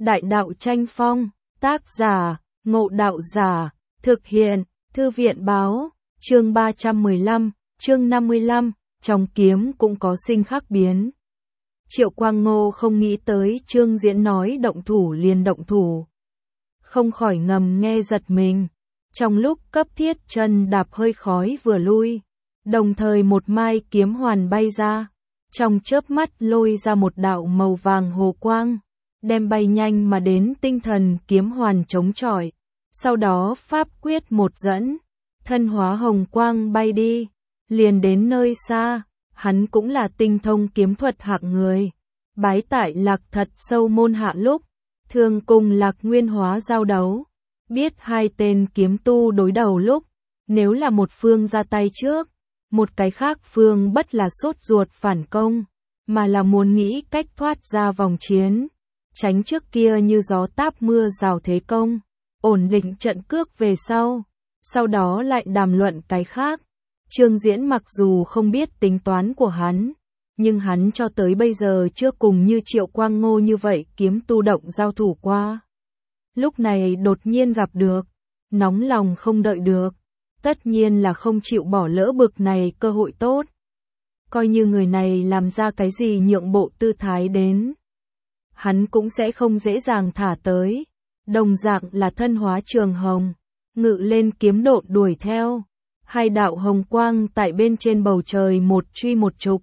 Đại đạo tranh phong, tác giả, Ngộ Đạo Giả, thực hiện, Thư viện báo, chương 315, chương 55, trong kiếm cũng có sinh khắc biến. Triệu Quang Ngô không nghĩ tới Trương Diễn nói động thủ liền động thủ. Không khỏi ngầm nghe giật mình. Trong lúc cấp thiết chân đạp hơi khói vừa lui, đồng thời một mai kiếm hoàn bay ra, trong chớp mắt lôi ra một đạo màu vàng hồ quang, đem bay nhanh mà đến tinh thần kiếm hoàn chống chọi. Sau đó pháp quyết một dẫn, thân hóa hồng quang bay đi, liền đến nơi xa. Hắn cũng là tinh thông kiếm thuật hạng người, bái tại Lạc Thật Sâu môn hạ lúc thường cùng Lạc Nguyên Hóa giao đấu, biết hai tên kiếm tu đối đầu lúc, nếu là một phương ra tay trước, một cái khác phương bất là sốt ruột phản công, mà là muốn nghĩ cách thoát ra vòng chiến, tránh trước kia như gió táp mưa rào thế công, ổn định trận cước về sau đó lại đàm luận cái khác. Trương Diễn mặc dù không biết tính toán của hắn, nhưng hắn cho tới bây giờ chưa cùng như Triệu Quang Ngô như vậy kiếm tu động giao thủ qua. Lúc này đột nhiên gặp được, nóng lòng không đợi được, tất nhiên là không chịu bỏ lỡ bực này cơ hội tốt. Coi như người này làm ra cái gì nhượng bộ tư thái đến, hắn cũng sẽ không dễ dàng thả tới. Đồng dạng là thân hóa trường hồng, ngự lên kiếm độn đuổi theo. Hai đạo hồng quang tại bên trên bầu trời một truy một trục,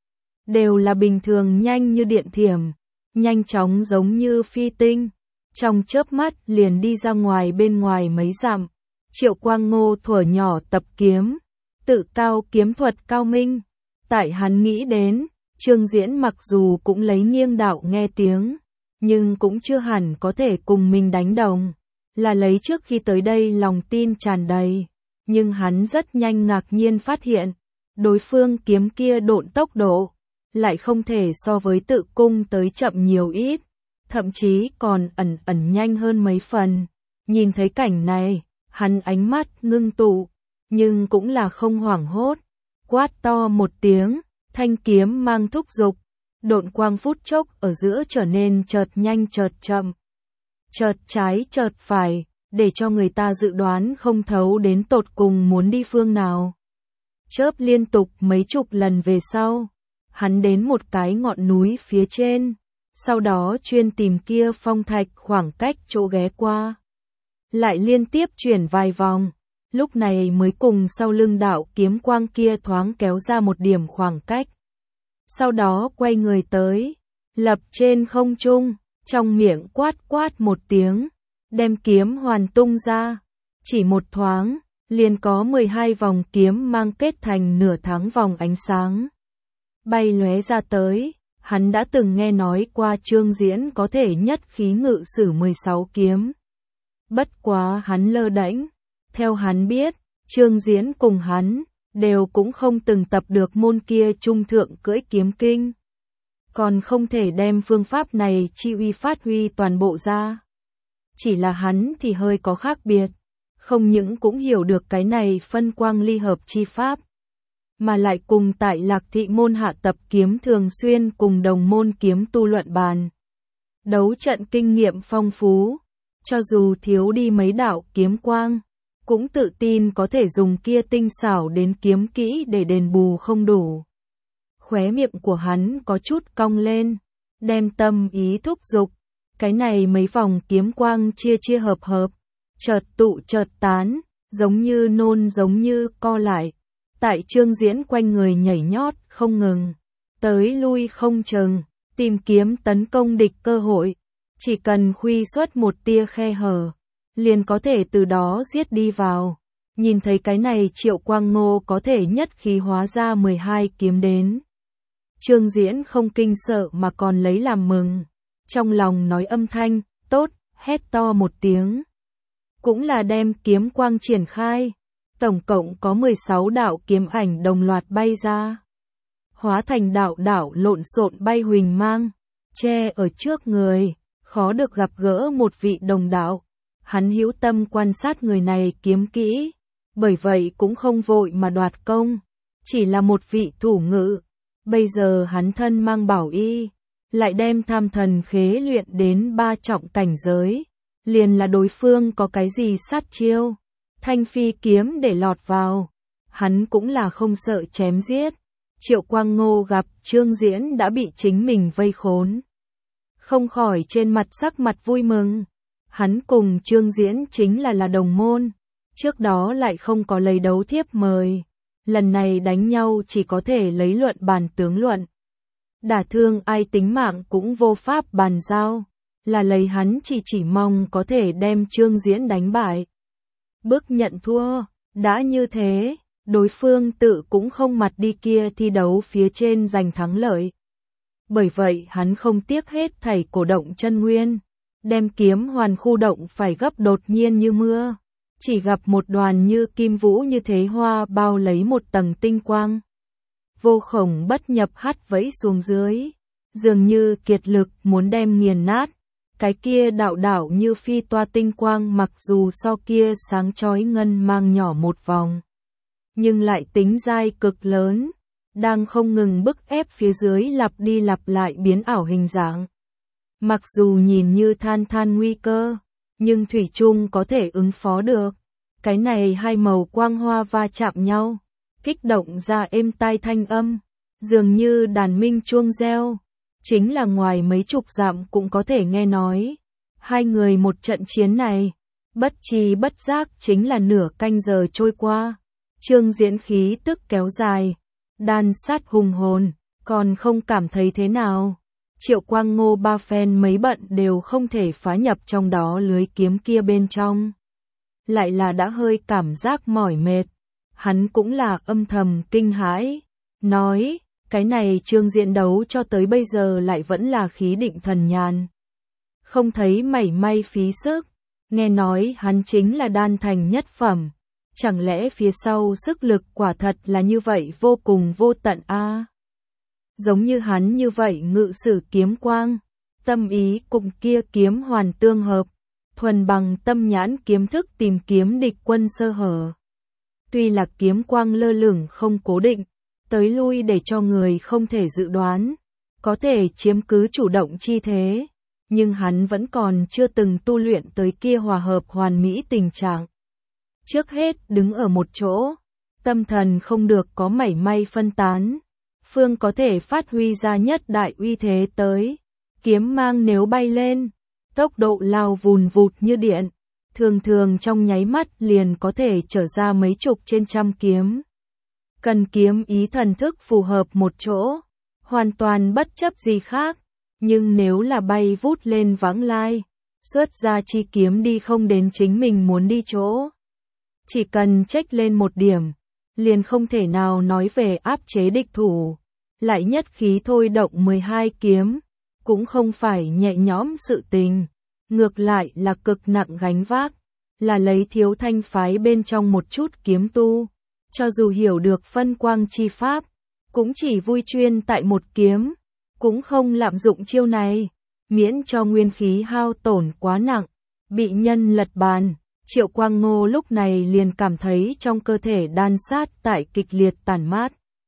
đều là bình thường nhanh như điện thiểm, nhanh chóng giống như phi tinh, trong chớp mắt liền đi ra ngoài bên ngoài mấy dặm. Triệu Quang Ngô thuở nhỏ tập kiếm, tự cao kiếm thuật cao minh, tại hắn nghĩ đến, Trương Diễn mặc dù cũng lấy nghiêng đạo nghe tiếng, nhưng cũng chưa hẳn có thể cùng mình đánh đồng, là lấy trước khi tới đây lòng tin tràn đầy. Nhưng hắn rất nhanh ngạc nhiên phát hiện, đối phương kiếm kia độn tốc độ, lại không thể so với tự cung tới chậm nhiều ít, thậm chí còn ẩn nhanh hơn mấy phần. Nhìn thấy cảnh này, hắn ánh mắt ngưng tụ, nhưng cũng là không hoảng hốt, quát to một tiếng, thanh kiếm mang thúc giục, độn quang phút chốc ở giữa trở nên chợt nhanh chợt chậm, chợt trái chợt phải, để cho người ta dự đoán không thấu đến tột cùng muốn đi phương nào. Chớp liên tục mấy chục lần về sau, hắn đến một cái ngọn núi phía trên, sau đó chuyên tìm kia phong thạch khoảng cách chỗ ghé qua. Lại liên tiếp chuyển vài vòng, lúc này mới cùng sau lưng đạo kiếm quang kia thoáng kéo ra một điểm khoảng cách. Sau đó quay người tới, lập trên không trung, trong miệng quát quát một tiếng, đem kiếm hoàn tung ra, chỉ một thoáng, liền có 12 vòng kiếm mang kết thành nửa tháng vòng ánh sáng. Bay lóe ra tới, hắn đã từng nghe nói qua Trương Diễn có thể nhất khí ngự sử 16 kiếm. Bất quá hắn lơ đễnh, theo hắn biết, Trương Diễn cùng hắn, đều cũng không từng tập được môn kia trung thượng cưỡi kiếm kinh. Còn không thể đem phương pháp này chi uy phát huy toàn bộ ra. Chỉ là hắn thì hơi có khác biệt, không những cũng hiểu được cái này phân quang ly hợp chi pháp, mà lại cùng tại Lạc Thị môn hạ tập kiếm thường xuyên cùng đồng môn kiếm tu luận bàn. Đấu trận kinh nghiệm phong phú, cho dù thiếu đi mấy đạo kiếm quang, cũng tự tin có thể dùng kia tinh xảo đến kiếm kỹ để đền bù không đủ. Khóe miệng của hắn có chút cong lên, đem tâm ý thúc giục. Cái này mấy vòng kiếm quang chia hợp, chợt tụ chợt tán, giống như nôn giống như co lại. Tại Trương Diễn quanh người nhảy nhót không ngừng, tới lui không chừng, tìm kiếm tấn công địch cơ hội. Chỉ cần khuy xuất một tia khe hở, liền có thể từ đó giết đi vào. Nhìn thấy cái này Triệu Quang Ngô có thể nhất khí hóa ra 12 kiếm đến. Trương Diễn không kinh sợ mà còn lấy làm mừng. Trong lòng nói âm thanh, tốt, hét to một tiếng. Cũng là đem kiếm quang triển khai. Tổng cộng có 16 đạo kiếm ảnh đồng loạt bay ra. Hóa thành đạo lộn xộn bay huỳnh mang, che ở trước người, khó được gặp gỡ một vị đồng đạo. Hắn hữu tâm quan sát người này kiếm kỹ, bởi vậy cũng không vội mà đoạt công, chỉ là một vị thủ ngự. Bây giờ hắn thân mang bảo y, lại đem tham thần khế luyện đến 3 trọng cảnh giới, liền là đối phương có cái gì sát chiêu, thanh phi kiếm để lọt vào, hắn cũng là không sợ chém giết. Triệu Quang Ngô gặp Trương Diễn đã bị chính mình vây khốn, không khỏi trên mặt sắc mặt vui mừng. Hắn cùng Trương Diễn chính là đồng môn, trước đó lại không có lấy đấu thiếp mời, lần này đánh nhau chỉ có thể lấy luận bàn tướng luận. Đả thương ai tính mạng cũng vô pháp bàn giao, là lấy hắn chỉ mong có thể đem Trương Diễn đánh bại. Bức nhận thua, đã như thế, đối phương tự cũng không mặt đi kia thi đấu phía trên giành thắng lợi. Bởi vậy hắn không tiếc hết thảy cổ động chân nguyên, đem kiếm hoàn khu động phải gấp đột nhiên như mưa, chỉ gặp một đoàn như kim vũ như thế hoa bao lấy một tầng tinh quang. Vô khổng bất nhập hắt vẫy xuống dưới, dường như kiệt lực muốn đem nghiền nát. Cái kia đạo đảo như phi toa tinh quang mặc dù so kia sáng chói ngân mang nhỏ một vòng, nhưng lại tính dai cực lớn, đang không ngừng bức ép phía dưới lặp đi lặp lại biến ảo hình dạng. Mặc dù nhìn như than nguy cơ, nhưng thủy chung có thể ứng phó được. Cái này hai màu quang hoa va chạm nhau, kích động ra êm tai thanh âm, dường như đàn minh chuông reo, chính là ngoài mấy chục dặm cũng có thể nghe nói. Hai người một trận chiến này, bất tri bất giác chính là nửa canh giờ trôi qua. Trương Diễn khí tức kéo dài, đan sát hùng hồn, còn không cảm thấy thế nào. Triệu Quang Ngô ba phen mấy bận đều không thể phá nhập trong đó lưới kiếm kia bên trong. Lại là đã hơi cảm giác mỏi mệt, hắn cũng là âm thầm kinh hãi, nói, cái này Trương Diễn đấu cho tới bây giờ lại vẫn là khí định thần nhàn. Không thấy mảy may phí sức, nghe nói hắn chính là đan thành nhất phẩm, chẳng lẽ phía sau sức lực quả thật là như vậy vô cùng vô tận a? Giống như hắn như vậy ngự sử kiếm quang, tâm ý cùng kia kiếm hoàn tương hợp, thuần bằng tâm nhãn kiếm thức tìm kiếm địch quân sơ hở. Tuy là kiếm quang lơ lửng không cố định, tới lui để cho người không thể dự đoán, có thể chiếm cứ chủ động chi thế, nhưng hắn vẫn còn chưa từng tu luyện tới kia hòa hợp hoàn mỹ tình trạng. Trước hết đứng ở một chỗ, tâm thần không được có mảy may phân tán, phương có thể phát huy ra nhất đại uy thế tới. Kiếm mang nếu bay lên, tốc độ lao vùn vụt như điện, thường thường trong nháy mắt liền có thể trở ra mấy chục trên trăm kiếm. Cần kiếm ý thần thức phù hợp một chỗ, hoàn toàn bất chấp gì khác, nhưng nếu là bay vút lên vãng lai, xuất ra chi kiếm đi không đến chính mình muốn đi chỗ. Chỉ cần chếch lên một điểm, liền không thể nào nói về áp chế địch thủ, lại nhất khí thôi động 12 kiếm, cũng không phải nhẹ nhõm sự tình, ngược lại là cực nặng gánh vác, là lấy Thiếu Thanh phái bên trong một chút kiếm tu, cho dù hiểu được phân quang chi pháp, cũng chỉ vui chuyên tại một kiếm, cũng không lạm dụng chiêu này, miễn cho nguyên khí hao tổn quá nặng, bị nhân lật bàn. Triệu Quang Ngô lúc này liền cảm thấy trong cơ thể đan sát tại kịch liệt tản mát.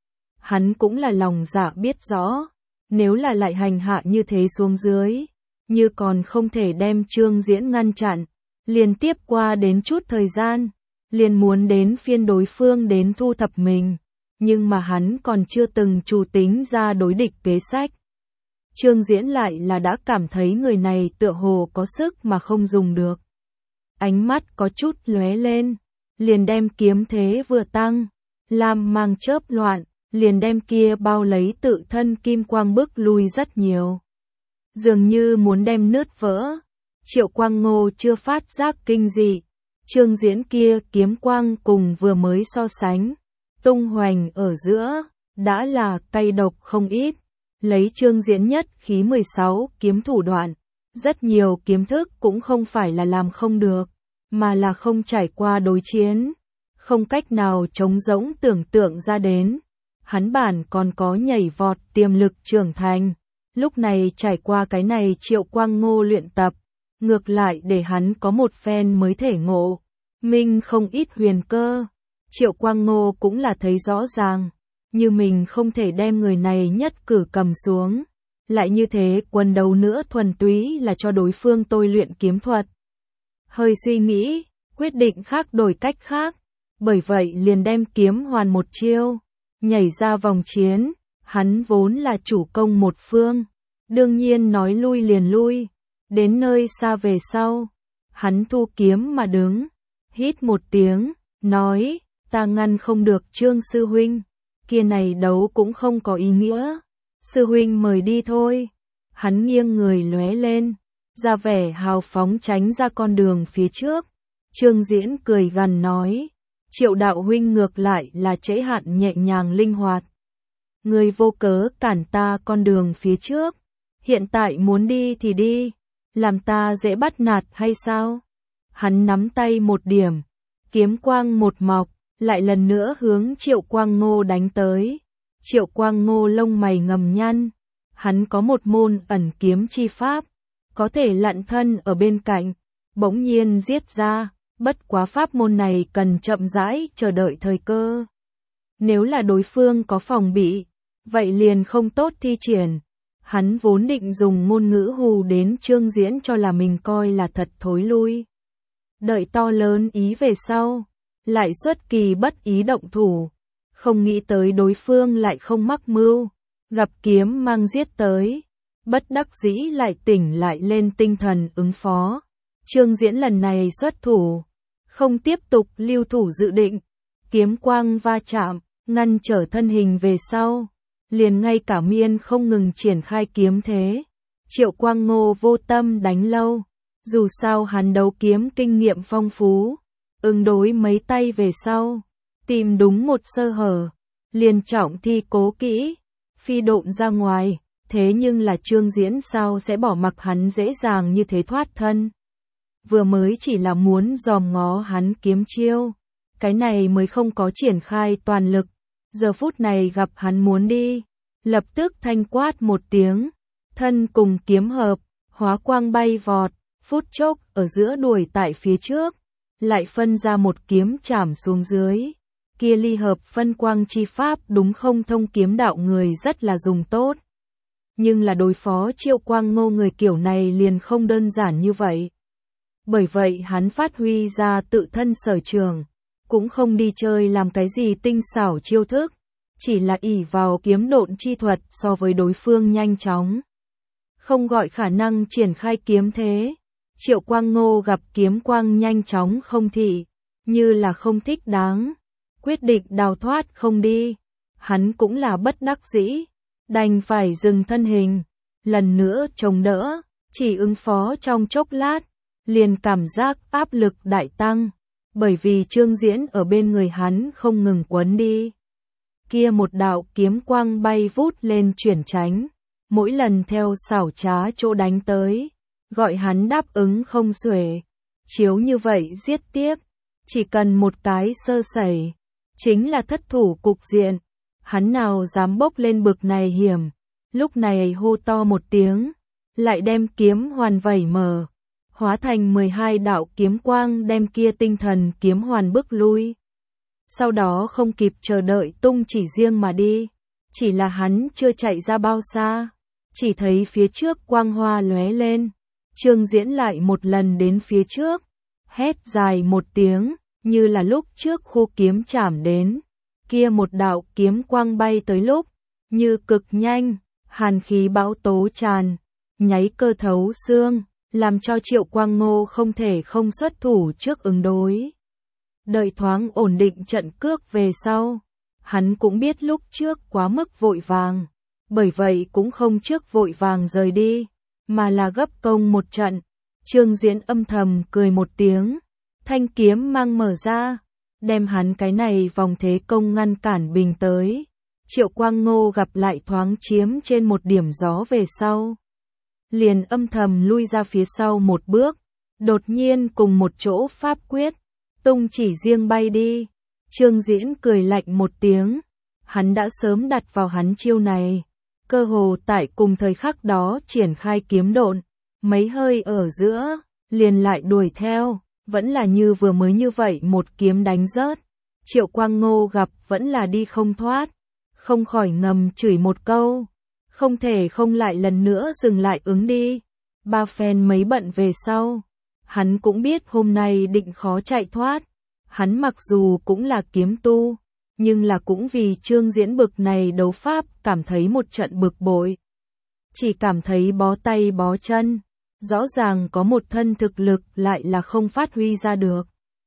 Hắn cũng là lòng dạ biết rõ, nếu là lại hành hạ như thế xuống dưới, như còn không thể đem Trương Diễn ngăn chặn, liền tiếp qua đến chút thời gian, liền muốn đến phiên đối phương đến thu thập mình, nhưng mà hắn còn chưa từng chủ tính ra đối địch kế sách. Trương Diễn lại là đã cảm thấy người này tựa hồ có sức mà không dùng được. Ánh mắt có chút lóe lên, liền đem kiếm thế vừa tăng, lam mang chớp loạn, liền đem kia bao lấy tự thân kim quang bức lui rất nhiều. Dường như muốn đem nứt vỡ, Triệu Quang Ngô chưa phát giác kinh dị, Trương Diễn kia kiếm quang cùng vừa mới so sánh, tung hoành ở giữa, đã là cay độc không ít, lấy Trương Diễn nhất khí 16 kiếm thủ đoạn. Rất nhiều kiếm thức cũng không phải là làm không được, mà là không trải qua đối chiến, không cách nào trống rỗng tưởng tượng ra đến. Hắn bản còn có nhảy vọt tiềm lực trưởng thành, lúc này trải qua cái này Triệu Quang Ngô luyện tập, ngược lại để hắn có một phen mới thể ngộ, minh không ít huyền cơ. Triệu Quang Ngô cũng là thấy rõ ràng, như mình không thể đem người này nhất cử cầm xuống, lại như thế quần đấu nữa thuần túy là cho đối phương tôi luyện kiếm thuật. Hơi suy nghĩ, quyết định khác đổi cách khác, bởi vậy liền đem kiếm hoàn một chiêu, nhảy ra vòng chiến, hắn vốn là chủ công một phương, đương nhiên nói lui liền lui, đến nơi xa về sau, hắn thu kiếm mà đứng, hít một tiếng, nói, ta ngăn không được Trương sư huynh, kia này đấu cũng không có ý nghĩa, sư huynh mời đi thôi, hắn nghiêng người lóe lên, ra vẻ hào phóng tránh ra con đường phía trước, Trương Diễn cười gằn nói, Triệu đạo huynh ngược lại là trễ hạn nhẹ nhàng linh hoạt. Người vô cớ cản ta con đường phía trước, hiện tại muốn đi thì đi, làm ta dễ bắt nạt hay sao? Hắn nắm tay một điểm, kiếm quang một mọc, lại lần nữa hướng Triệu Quang Ngô đánh tới. Triệu Quang Ngô lông mày ngầm nhăn, hắn có một môn ẩn kiếm chi pháp, có thể lặn thân ở bên cạnh, bỗng nhiên giết ra, bất quá pháp môn này cần chậm rãi chờ đợi thời cơ. Nếu là đối phương có phòng bị, vậy liền không tốt thi triển. Hắn vốn định dùng ngôn ngữ hù đến Trương Diễn cho là mình coi là thật thối lui. Đợi to lớn ý về sau, lại xuất kỳ bất ý động thủ, không nghĩ tới đối phương lại không mắc mưu, gặp kiếm mang giết tới, bất đắc dĩ lại tỉnh lại lên tinh thần ứng phó. Trương Diễn lần này xuất thủ, không tiếp tục lưu thủ dự định, kiếm quang va chạm, ngăn trở thân hình về sau, liền ngay cả miên không ngừng triển khai kiếm thế. Triệu Quang Ngô vô tâm đánh lâu, dù sao hắn đấu kiếm kinh nghiệm phong phú, ứng đối mấy tay về sau, tìm đúng một sơ hở, liền trọng thi cố kỹ, phi độn ra ngoài, thế nhưng là Trương Diễn sao sẽ bỏ mặc hắn dễ dàng như thế thoát thân. Vừa mới chỉ là muốn dòm ngó hắn kiếm chiêu, cái này mới không có triển khai toàn lực, giờ phút này gặp hắn muốn đi, lập tức thanh quát một tiếng, thân cùng kiếm hợp, hóa quang bay vọt, phút chốc ở giữa đuổi tại phía trước, lại phân ra một kiếm chảm xuống dưới. Kia ly hợp phân quang chi pháp đúng không thông kiếm đạo người rất là dùng tốt. Nhưng là đối phó Triệu Quang Ngô người kiểu này liền không đơn giản như vậy. Bởi vậy hắn phát huy ra tự thân sở trường, cũng không đi chơi làm cái gì tinh xảo chiêu thức, chỉ là ỷ vào kiếm độn chi thuật so với đối phương nhanh chóng. Không gọi khả năng triển khai kiếm thế. Triệu Quang Ngô gặp kiếm quang nhanh chóng không thị, như là không thích đáng, quyết định đào thoát không đi. Hắn cũng là bất đắc dĩ, đành phải dừng thân hình, lần nữa chống đỡ, chỉ ứng phó trong chốc lát, liền cảm giác áp lực đại tăng, bởi vì Trương Diễn ở bên người hắn không ngừng quấn đi. Kia một đạo kiếm quang bay vút lên chuyển tránh, mỗi lần theo xảo trá chỗ đánh tới, gọi hắn đáp ứng không xuể. Chiếu như vậy giết tiếp, chỉ cần một cái sơ sẩy, chính là thất thủ cục diện. Hắn nào dám bốc lên bực này hiểm, lúc này hô to một tiếng, lại đem kiếm hoàn vẩy mở, hóa thành 12 đạo kiếm quang đem kia tinh thần kiếm hoàn bức lui. Sau đó không kịp chờ đợi tung chỉ riêng mà đi, chỉ là hắn chưa chạy ra bao xa, chỉ thấy phía trước quang hoa lóe lên, Trương Diễn lại một lần đến phía trước, hét dài một tiếng, như là lúc trước khu kiếm chảm đến, kia một đạo kiếm quang bay tới lúc, như cực nhanh, hàn khí bão tố tràn, nháy cơ thấu xương, làm cho Triệu Quang Ngô không thể không xuất thủ trước ứng đối. Đợi thoáng ổn định trận cước về sau, hắn cũng biết lúc trước quá mức vội vàng, bởi vậy cũng không trước vội vàng rời đi, mà là gấp công một trận. Trương Diễn âm thầm cười một tiếng, thanh kiếm mang mở ra, đem hắn cái này vòng thế công ngăn cản bình tới. Triệu Quang Ngô gặp lại thoáng chiếm trên một điểm gió về sau, liền âm thầm lui ra phía sau một bước, đột nhiên cùng một chỗ pháp quyết, tung chỉ riêng bay đi. Trương Diễn cười lạnh một tiếng, hắn đã sớm đặt vào hắn chiêu này, cơ hồ tại cùng thời khắc đó triển khai kiếm độn, mấy hơi ở giữa, liền lại đuổi theo, vẫn là như vừa mới như vậy một kiếm đánh rớt. Triệu Quang Ngô gặp vẫn là đi không thoát, không khỏi ngầm chửi một câu, không thể không lại lần nữa dừng lại ứng đi. Ba phen mấy bận về sau, hắn cũng biết hôm nay định khó chạy thoát. Hắn mặc dù cũng là kiếm tu, nhưng là cũng vì Trương Diễn bực này đấu pháp cảm thấy một trận bực bội. Chỉ cảm thấy bó tay bó chân, rõ ràng có một thân thực lực lại là không phát huy ra được.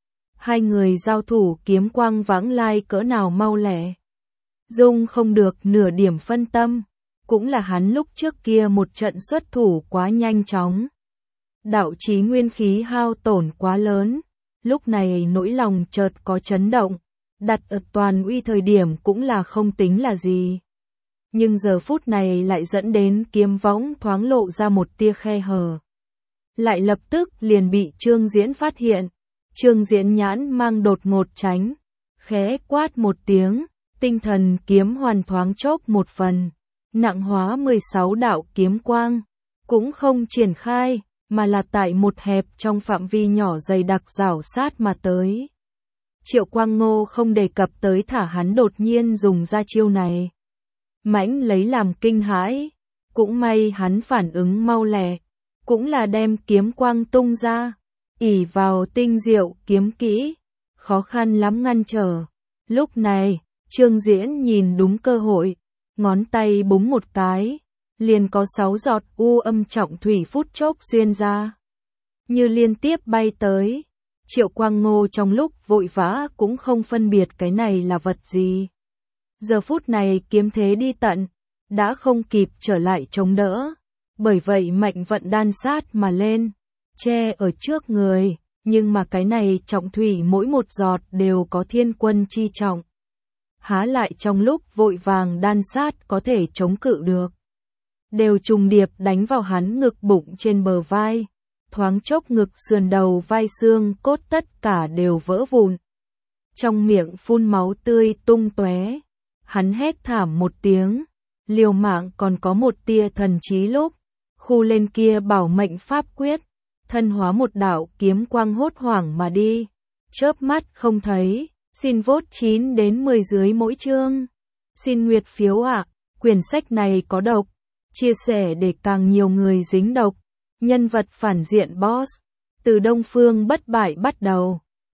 Hai người giao thủ kiếm quang vãng lai cỡ nào mau lẹ. Dung không được nửa điểm phân tâm, cũng là hắn lúc trước kia một trận xuất thủ quá nhanh chóng. Đạo chí nguyên khí hao tổn quá lớn, lúc này nỗi lòng chợt có chấn động, đặt ở toàn uy thời điểm cũng là không tính là gì. Nhưng giờ phút này lại dẫn đến kiếm võng thoáng lộ ra một tia khe hở. Lại lập tức liền bị Trương Diễn phát hiện. Trương Diễn nhãn mang đột ngột tránh, khẽ quát một tiếng, tinh thần kiếm hoàn thoáng chốc một phần, nặng hóa 16 đạo kiếm quang, cũng không triển khai, mà là tại một hẹp trong phạm vi nhỏ dày đặc rảo sát mà tới. Triệu Quang Ngô không đề cập tới thả hắn đột nhiên dùng ra chiêu này. Mãnh lấy làm kinh hãi, cũng may hắn phản ứng mau lẹ, cũng là đem kiếm quang tung ra, ỷ vào tinh diệu kiếm kỹ, khó khăn lắm ngăn trở. Lúc này, Trương Diễn nhìn đúng cơ hội, ngón tay búng một cái, liền có 6 giọt u âm trọng thủy phút chốc xuyên ra, như liên tiếp bay tới. Triệu Quang Ngô trong lúc vội vã cũng không phân biệt cái này là vật gì. Giờ phút này kiếm thế đi tận, đã không kịp trở lại chống đỡ, bởi vậy mạnh vận đan sát mà lên, che ở trước người, nhưng mà cái này trọng thủy mỗi một giọt đều có thiên quân chi trọng. Há lại trong lúc vội vàng đan sát có thể chống cự được. Đều trùng điệp đánh vào hắn ngực bụng trên bờ vai, thoáng chốc ngực sườn đầu vai xương cốt tất cả đều vỡ vụn. Trong miệng phun máu tươi tung tóe, hắn hét thảm một tiếng, liều mạng còn có một tia thần trí lúc, khu lên kia bảo mệnh pháp quyết, thân hóa một đạo kiếm quang hốt hoảng mà đi, chớp mắt không thấy. Xin vote 9 đến 10 dưới mỗi chương. Xin nguyệt phiếu ạ, quyển sách này có độc, chia sẻ để càng nhiều người dính độc. Nhân vật phản diện boss, từ Đông Phương bất bại bắt đầu.